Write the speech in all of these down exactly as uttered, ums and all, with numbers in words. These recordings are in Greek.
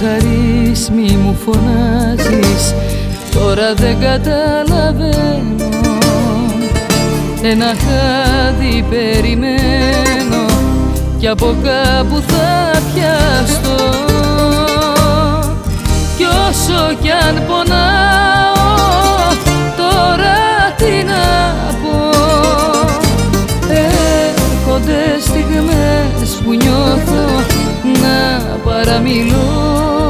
χαρείς μη μου φωνάζεις, τώρα δεν καταλαβαίνω. Ένα χάδι περιμένω κι από κάπου θα πιαστώ. Κι όσο κι αν πονάω τώρα τι να πω, έρχονται στιγμές που νιώθω να παραμιλώ.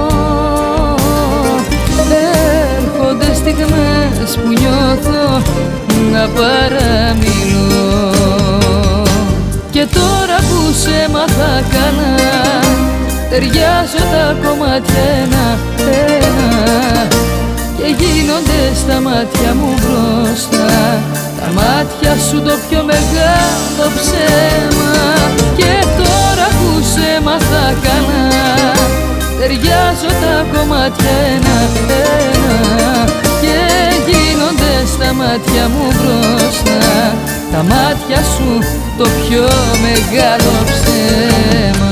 Έρχονται στιγμές που νιώθω να παραμιλώ. Και τώρα που σε μάθα καλά, ταιριάζω τα κομμάτια ένα-ένα και γίνονται στα μάτια μου μπροστά τα μάτια σου το πιο μεγάλο ψέμα. Και τώρα που σε μάθα καλά, ταιριάζω τα κομμάτια ένα-ένα και γίνονται στα μάτια μου μπροστά τα μάτια σου το πιο μεγάλο ψέμα.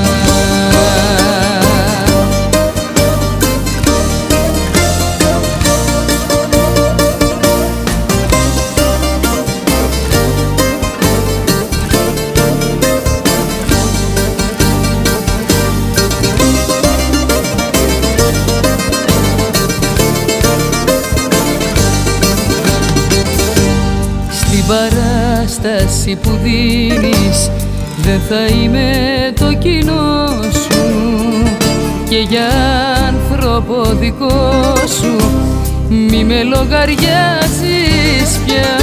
Στην παράσταση που δίνεις δεν θα είμαι το κοινό σου και για άνθρωπο δικό σου μη με λογαριάζεις πια.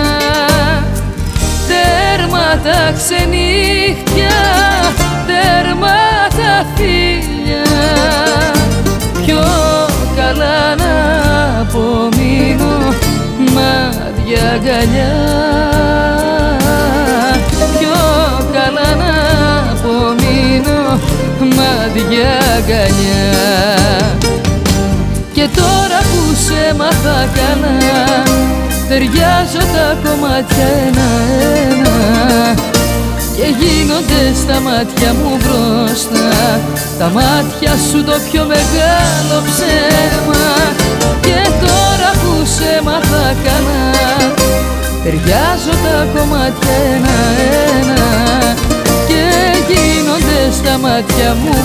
Τέρμα τα ξενύχτια, τέρμα τα φίλια, πιο καλά να απομείνω μάτια αγκαλιά. Πιο καλά να απομείνω μάτια αγκαλιά. Και τώρα που σε μάθα καλά, ταιριάζω τα κομμάτια ένα-ένα και γίνονται στα μάτια μου μπροστά τα μάτια σου το πιο μεγάλο ψέμα. Και τώρα που σε μάθα καλά, ταιριάζω τα κομμάτια ένα-ένα και γίνονται στα μάτια μου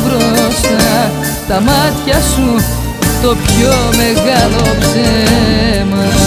μπροστά τα μάτια σου το πιο μεγάλο ψέμα.